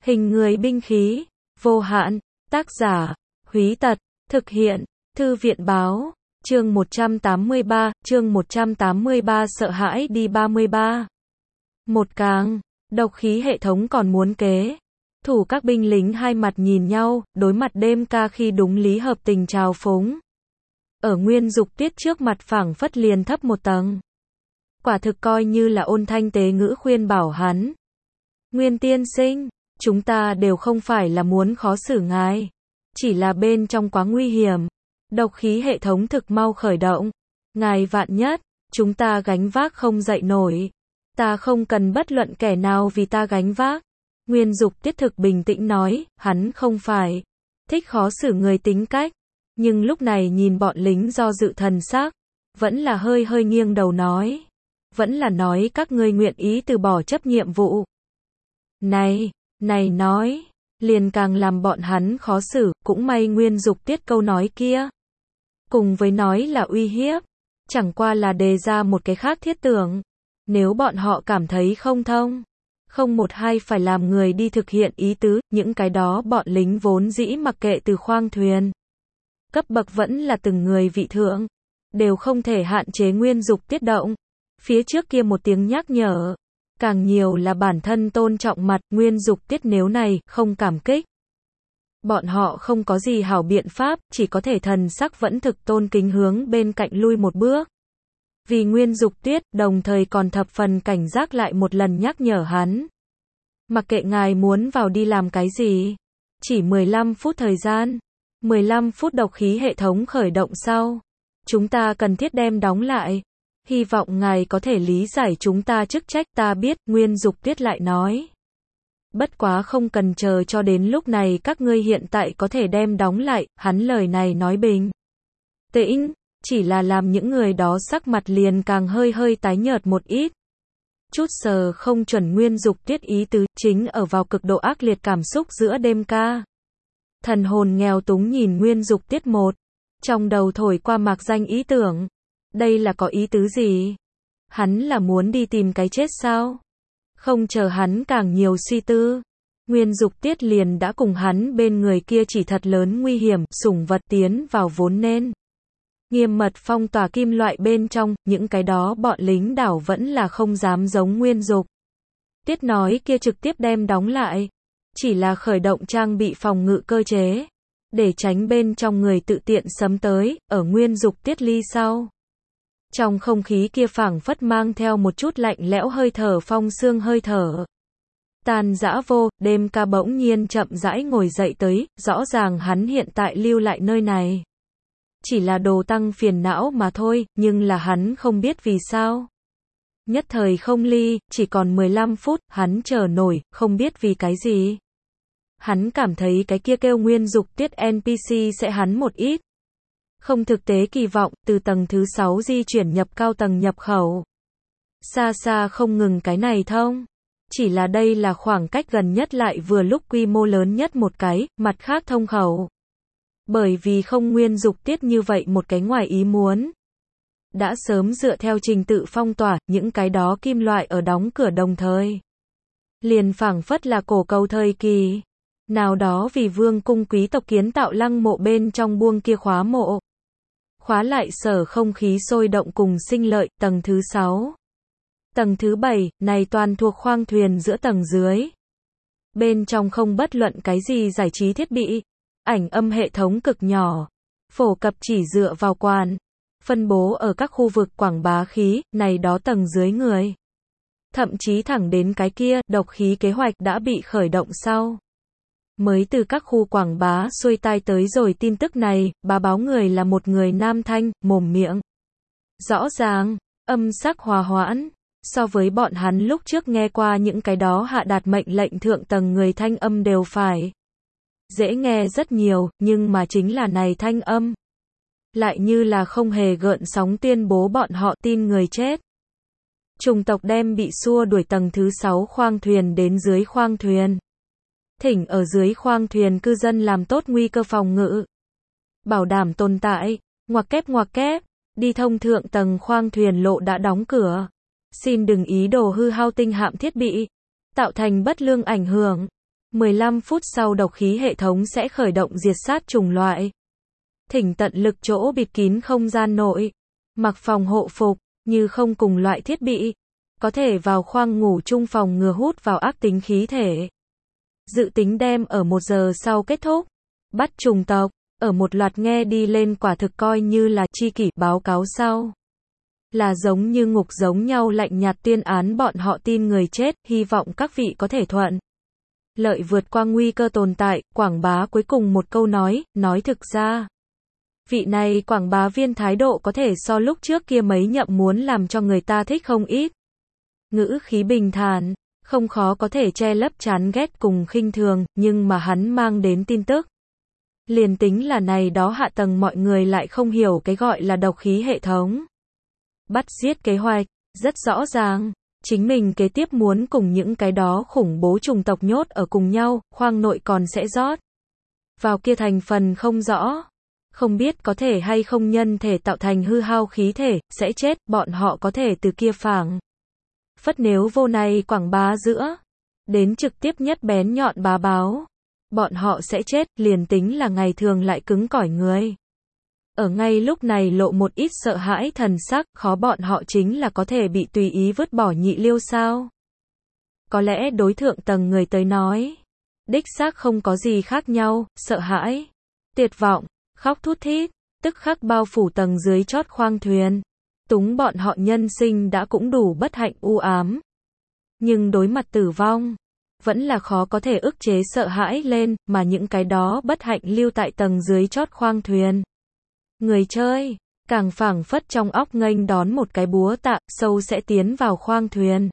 Hình người binh khí, vô hạn, tác giả, Húy Tật, thực hiện, Thư viện báo, chương 183, sợ hãi đi 33. Một càng, độc khí hệ thống còn muốn kế. Thủ các binh lính hai mặt nhìn nhau, đối mặt đêm ca khi đúng lý hợp tình trào phúng. Ở Nguyên Dục Tiết trước mặt phảng phất liền thấp một tầng. Quả thực coi như là ôn thanh tế ngữ khuyên bảo hắn. Nguyên tiên sinh, chúng ta đều không phải là muốn khó xử ngài. Chỉ là bên trong quá nguy hiểm. Độc khí hệ thống thực mau khởi động. Ngài vạn nhất, chúng ta gánh vác không dậy nổi. Ta không cần bất luận kẻ nào vì ta gánh vác. Nguyên Dục Tiết thực bình tĩnh nói, hắn không phải thích khó xử người tính cách. Nhưng lúc này nhìn bọn lính do dự thần sắc, vẫn là hơi hơi nghiêng đầu nói. Vẫn là nói các ngươi nguyện ý từ bỏ chấp nhiệm vụ. Này nói, liền càng làm bọn hắn khó xử, cũng may Nguyên Dục Tiết câu nói kia. Cùng với nói là uy hiếp, chẳng qua là đề ra một cái khác thiết tưởng. Nếu bọn họ cảm thấy không thông, không một hai phải làm người đi thực hiện ý tứ, những cái đó bọn lính vốn dĩ mặc kệ từ khoang thuyền. Cấp bậc vẫn là từng người vị thượng, đều không thể hạn chế Nguyên Dục Tiết động. Phía trước kia một tiếng nhắc nhở, càng nhiều là bản thân tôn trọng mặt, Nguyên Dục Tiết nếu này, không cảm kích. Bọn họ không có gì hảo biện pháp, chỉ có thể thần sắc vẫn thực tôn kính hướng bên cạnh lui một bước. Vì Nguyên Dục Tiết, đồng thời còn thập phần cảnh giác lại một lần nhắc nhở hắn. Mặc kệ ngài muốn vào đi làm cái gì, chỉ 15 phút thời gian, 15 phút độc khí hệ thống khởi động sau, chúng ta cần thiết đem đóng lại. Hy vọng ngài có thể lý giải chúng ta chức trách, ta biết, Nguyên Dục Tiết lại nói. Bất quá không cần chờ cho đến lúc này các ngươi hiện tại có thể đem đóng lại, hắn lời này nói bình tĩnh, chỉ là làm những người đó sắc mặt liền càng hơi hơi tái nhợt một ít. Chút sờ không chuẩn Nguyên Dục Tiết ý tứ, chính ở vào cực độ ác liệt cảm xúc giữa đêm ca. Thần hồn nghèo túng nhìn Nguyên Dục Tiết một, trong đầu thổi qua mạc danh ý tưởng. Đây là có ý tứ gì? Hắn là muốn đi tìm cái chết sao? Không chờ hắn càng nhiều suy tư. Nguyên Dục Tiết liền đã cùng hắn bên người kia chỉ thật lớn nguy hiểm, sủng vật tiến vào vốn nên nghiêm mật phong tỏa kim loại bên trong, những cái đó bọn lính đảo vẫn là không dám giống Nguyên Dục Tiết nói kia trực tiếp đem đóng lại. Chỉ là khởi động trang bị phòng ngự cơ chế, để tránh bên trong người tự tiện sấm tới, ở Nguyên Dục Tiết ly sau. Trong không khí kia phảng phất mang theo một chút lạnh lẽo hơi thở phong xương hơi thở. Tàn dã vô, đêm ca bỗng nhiên chậm rãi ngồi dậy tới, rõ ràng hắn hiện tại lưu lại nơi này. Chỉ là đồ tăng phiền não mà thôi, nhưng là hắn không biết vì sao. Nhất thời không ly, chỉ còn 15 phút, hắn chờ nổi, không biết vì cái gì. Hắn cảm thấy cái kia kêu Nguyên Dục Tiết NPC sẽ hắn một ít. Không thực tế kỳ vọng, từ tầng thứ 6 di chuyển nhập cao tầng nhập khẩu. Xa xa không ngừng cái này thông. Chỉ là đây là khoảng cách gần nhất lại vừa lúc quy mô lớn nhất một cái, mặt khác thông khẩu. Bởi vì không Nguyên Dục Tiết như vậy một cái ngoài ý muốn. Đã sớm dựa theo trình tự phong tỏa, những cái đó kim loại ở đóng cửa đồng thời. Liền phảng phất là cổ cầu thời kỳ. Nào đó vì vương cung quý tộc kiến tạo lăng mộ bên trong buông kia khóa mộ. Khóa lại sở không khí sôi động cùng sinh lợi, tầng thứ 6. Tầng thứ 7, này toàn thuộc khoang thuyền giữa tầng dưới. Bên trong không bất luận cái gì giải trí thiết bị. Ảnh âm hệ thống cực nhỏ. Phổ cập chỉ dựa vào quan. Phân bố ở các khu vực quảng bá khí, này đó tầng dưới người. Thậm chí thẳng đến cái kia, độc khí kế hoạch đã bị khởi động sau. Mới từ các khu quảng bá xuôi tai tới rồi tin tức này, báo người là một người nam thanh, mồm miệng. Rõ ràng, âm sắc hòa hoãn, so với bọn hắn lúc trước nghe qua những cái đó hạ đạt mệnh lệnh thượng tầng người thanh âm đều phải. Dễ nghe rất nhiều, nhưng mà chính là này thanh âm. Lại như là không hề gợn sóng tuyên bố bọn họ tin người chết. Chủng tộc đem bị xua đuổi tầng thứ 6 khoang thuyền đến dưới khoang thuyền. Thỉnh ở dưới khoang thuyền cư dân làm tốt nguy cơ phòng ngự. Bảo đảm tồn tại, ngoặc kép, đi thông thượng tầng khoang thuyền lộ đã đóng cửa. Xin đừng ý đồ hư hao tinh hạm thiết bị, tạo thành bất lương ảnh hưởng. 15 phút sau độc khí hệ thống sẽ khởi động diệt sát chủng loại. Thỉnh tận lực chỗ bịt kín không gian nội. Mặc phòng hộ phục, như không cùng loại thiết bị. Có thể vào khoang ngủ chung phòng ngừa hút vào ác tính khí thể. Dự tính đem ở 1 giờ sau kết thúc. Bắt chủng tộc, ở một loạt nghe đi lên quả thực coi như là chi kỷ báo cáo sau. Là giống như ngục giống nhau lạnh nhạt tuyên án bọn họ tin người chết, hy vọng các vị có thể thuận lợi vượt qua nguy cơ tồn tại, quảng bá cuối cùng một câu nói thực ra. Vị này quảng bá viên thái độ có thể so lúc trước kia mấy nhậm muốn làm cho người ta thích không ít. Ngữ khí bình thản, không khó có thể che lấp chán ghét cùng khinh thường, nhưng mà hắn mang đến tin tức. Liền tính là này đó hạ tầng mọi người lại không hiểu cái gọi là độc khí hệ thống. Bắt giết kế hoạch, rất rõ ràng. Chính mình kế tiếp muốn cùng những cái đó khủng bố chủng tộc nhốt ở cùng nhau, khoang nội còn sẽ rót vào kia thành phần không rõ. Không biết có thể hay không nhân thể tạo thành hư hao khí thể, sẽ chết, bọn họ có thể từ kia phảng phất nếu vô này quảng bá giữa. Đến trực tiếp nhất bén nhọn bá báo. Bọn họ sẽ chết, liền tính là ngày thường lại cứng cỏi người. Ở ngay lúc này lộ một ít sợ hãi thần sắc, khó bọn họ chính là có thể bị tùy ý vứt bỏ nhị liêu sao. Có lẽ đối thượng tầng người tới nói. Đích xác không có gì khác nhau, sợ hãi, tuyệt vọng, khóc thút thít, tức khắc bao phủ tầng dưới chót khoang thuyền. Túng bọn họ nhân sinh đã cũng đủ bất hạnh u ám. Nhưng đối mặt tử vong, vẫn là khó có thể ức chế sợ hãi lên, mà những cái đó bất hạnh lưu tại tầng dưới chót khoang thuyền. Người chơi, càng phảng phất trong óc nghênh đón một cái búa tạ, sâu sẽ tiến vào khoang thuyền.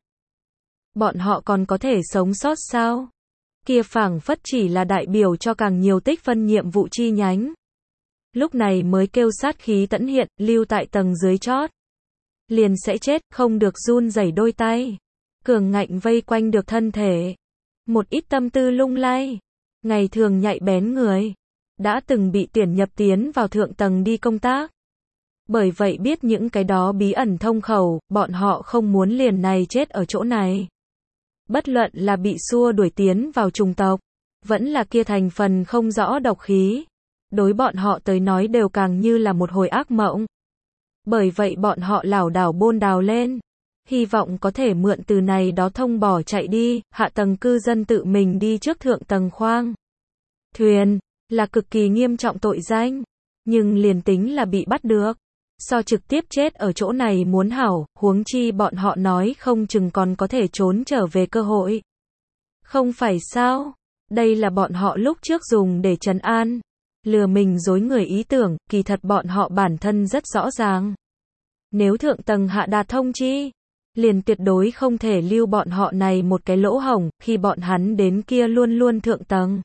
Bọn họ còn có thể sống sót sao? Kia phảng phất chỉ là đại biểu cho càng nhiều tích phân nhiệm vụ chi nhánh. Lúc này mới kêu sát khí tẫn hiện, lưu tại tầng dưới chót. Liền sẽ chết, không được run rẩy đôi tay. Cường ngạnh vây quanh được thân thể. Một ít tâm tư lung lay. Ngày thường nhạy bén người. Đã từng bị tuyển nhập tiến vào thượng tầng đi công tác. Bởi vậy biết những cái đó bí ẩn thông khẩu, bọn họ không muốn liền này chết ở chỗ này. Bất luận là bị xua đuổi tiến vào chủng tộc, vẫn là kia thành phần không rõ độc khí. Đối bọn họ tới nói đều càng như là một hồi ác mộng. Bởi vậy bọn họ lảo đảo bôn đào lên. Hy vọng có thể mượn từ này đó thông bỏ chạy đi, hạ tầng cư dân tự mình đi trước thượng tầng khoang thuyền, là cực kỳ nghiêm trọng tội danh. Nhưng liền tính là bị bắt được, so trực tiếp chết ở chỗ này muốn hảo, huống chi bọn họ nói không chừng còn có thể trốn trở về cơ hội. Không phải sao? Đây là bọn họ lúc trước dùng để trấn an, lừa mình dối người ý tưởng, kỳ thật bọn họ bản thân rất rõ ràng. Nếu thượng tầng hạ đạt thông chi, liền tuyệt đối không thể lưu bọn họ này một cái lỗ hổng, khi bọn hắn đến kia luôn luôn thượng tầng.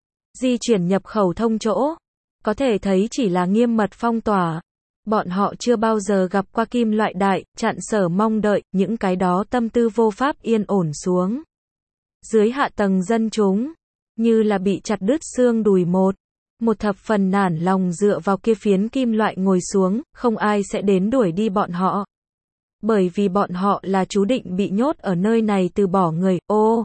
Di chuyển nhập khẩu thông chỗ, có thể thấy chỉ là nghiêm mật phong tỏa. Bọn họ chưa bao giờ gặp qua kim loại đại, chặn sở mong đợi, những cái đó tâm tư vô pháp yên ổn xuống. Dưới hạ tầng dân chúng, như là bị chặt đứt xương đùi một thập phần nản lòng dựa vào kia phiến kim loại ngồi xuống, không ai sẽ đến đuổi đi bọn họ. Bởi vì bọn họ là chú định bị nhốt ở nơi này từ bỏ người,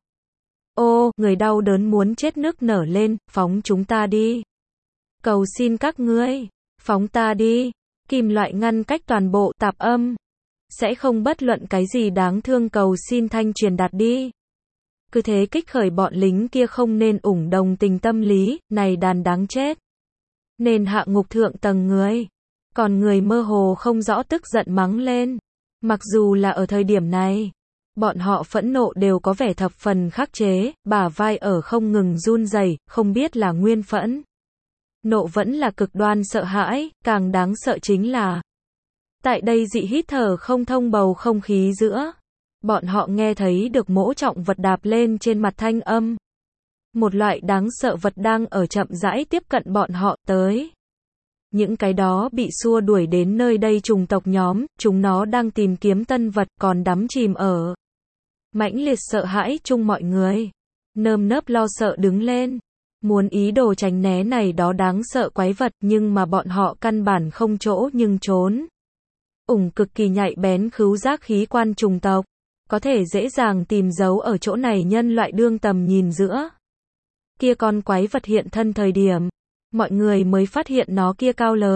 người đau đớn muốn chết nức nở lên, phóng chúng ta đi. Cầu xin các ngươi, phóng ta đi. Kim loại ngăn cách toàn bộ tạp âm. Sẽ không bất luận cái gì đáng thương cầu xin thanh truyền đạt đi. Cứ thế kích khởi bọn lính kia không nên ủng đồng tình tâm lý, này đàn đáng chết. Nên hạ ngục thượng tầng người. Còn người mơ hồ không rõ tức giận mắng lên. Mặc dù là ở thời điểm này, bọn họ phẫn nộ đều có vẻ thập phần khắc chế, bả vai ở không ngừng run rẩy, không biết là nguyên phẫn. Nộ vẫn là cực đoan sợ hãi, càng đáng sợ chính là tại đây dị hít thở không thông bầu không khí giữa. Bọn họ nghe thấy được mỗ trọng vật đạp lên trên mặt thanh âm. Một loại đáng sợ vật đang ở chậm rãi tiếp cận bọn họ tới. Những cái đó bị xua đuổi đến nơi đây chủng tộc nhóm, chúng nó đang tìm kiếm tân vật còn đắm chìm ở mãnh liệt sợ hãi chung mọi người. Nơm nớp lo sợ đứng lên. Muốn ý đồ tránh né này đó đáng sợ quái vật nhưng mà bọn họ căn bản không chỗ nhưng trốn. Cực kỳ nhạy bén khứu giác khí quan chủng tộc. Có thể dễ dàng tìm dấu ở chỗ này nhân loại đương tầm nhìn giữa. kia con quái vật hiện thân thời điểm, mọi người mới phát hiện nó kia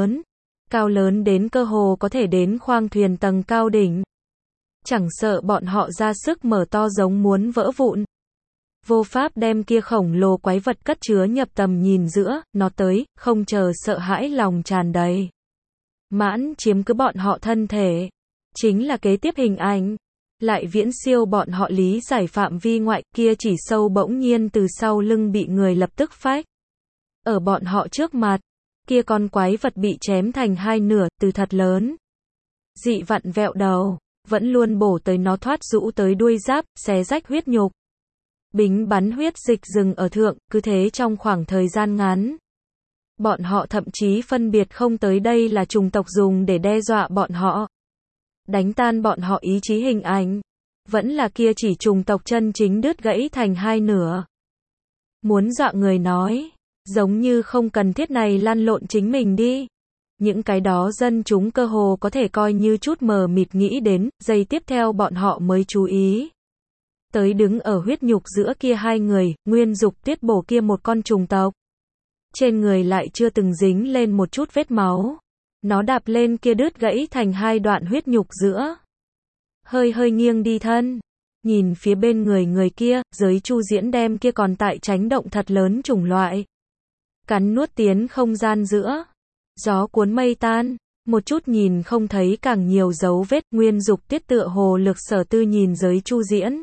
cao lớn đến cơ hồ có thể đến khoang thuyền tầng cao đỉnh. Chẳng sợ bọn họ ra sức mở to giống muốn vỡ vụn. Vô pháp đem kia khổng lồ quái vật cất chứa nhập tầm nhìn giữa, nó tới, không chờ sợ hãi lòng tràn đầy. Mãn chiếm cứ bọn họ thân thể. Chính là kế tiếp hình ảnh. Lại viễn siêu bọn họ lý giải phạm vi ngoại, kia chỉ sâu bỗng nhiên từ sau lưng bị người lập tức phách. Ở bọn họ trước mặt, kia con quái vật bị chém thành hai nửa, từ thật lớn. Dị vặn vẹo đầu, vẫn luôn bổ tới nó thoát rũ tới đuôi giáp, xé rách huyết nhục. Bính bắn huyết dịch dừng ở thượng, cứ thế trong khoảng thời gian ngắn. Bọn họ thậm chí phân biệt không tới đây là chủng tộc dùng để đe dọa bọn họ. Đánh tan bọn họ ý chí hình ảnh. Vẫn là kia chỉ chủng tộc chân chính đứt gãy thành hai nửa. Muốn dọa người nói. Giống như không cần thiết này lăn lộn chính mình đi. Những cái đó dân chúng cơ hồ có thể coi như chút mờ mịt nghĩ đến, giây tiếp theo bọn họ mới chú ý. Tới đứng ở huyết nhục giữa kia hai người, Nguyên Dục Tuyết bổ kia một con trùng tộc. Trên người lại chưa từng dính lên một chút vết máu. Nó đạp lên kia đứt gãy thành hai đoạn huyết nhục giữa. Hơi nghiêng đi thân. Nhìn phía bên người kia, giới Chu Diễn đem kia còn tại tránh động thật lớn chủng loại. Cắn nuốt tiến không gian giữa. Gió cuốn mây tan. Một chút nhìn không thấy càng nhiều dấu vết. Nguyên Dục Tuyết tựa hồ lực sở tư nhìn giới Chu Diễn.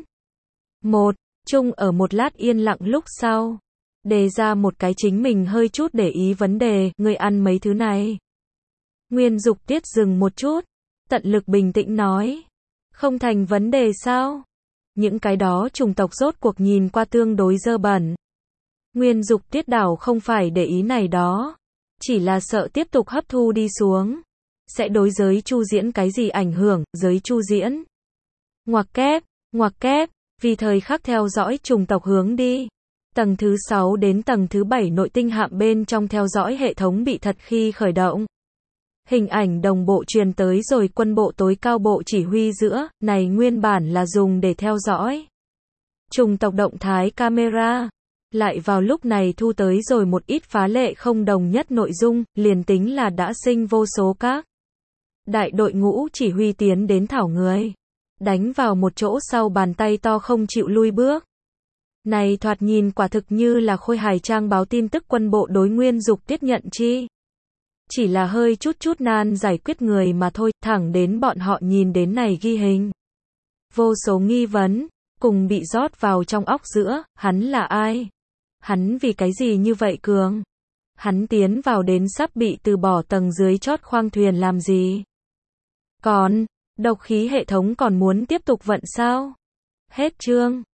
Chung ở một lát yên lặng lúc sau. Đề ra một cái chính mình hơi chút để ý vấn đề, người ăn mấy thứ này. Nguyên Dục Tuyết dừng một chút. Tận lực bình tĩnh nói. Không thành vấn đề sao? Những cái đó chủng tộc rốt cuộc nhìn qua tương đối dơ bẩn. Nguyên Dục Tuyết đảo không phải để ý này đó. Chỉ là sợ tiếp tục hấp thu đi xuống. Sẽ đối giới Chu Diễn cái gì ảnh hưởng, giới Chu Diễn. Ngoặc kép, vì thời khắc theo dõi chủng tộc hướng đi. Tầng thứ 6 đến tầng thứ 7 nội tinh hạm bên trong theo dõi hệ thống bị thật khi khởi động. Hình ảnh đồng bộ truyền tới rồi quân bộ tối cao bộ chỉ huy giữa, này nguyên bản là dùng để theo dõi chủng tộc động thái camera. Lại vào lúc này thu tới rồi một ít phá lệ không đồng nhất nội dung, liền tính là đã sinh vô số các đại đội ngũ chỉ huy tiến đến thảo người. Đánh vào một chỗ sau bàn tay to không chịu lui bước. Này thoạt nhìn quả thực như là Khôi Hài Trang báo tin tức quân bộ đối Nguyên Dục Tuyết nhận chi. Chỉ là hơi chút nan giải quyết người mà thôi, thẳng đến bọn họ nhìn đến này ghi hình. Vô số nghi vấn, cùng bị rót vào trong óc giữa, hắn là ai? Hắn vì cái gì như vậy cường? Hắn tiến vào đến sắp bị từ bỏ tầng dưới chót khoang thuyền làm gì? Còn, độc khí hệ thống còn muốn tiếp tục vận sao? Hết chương.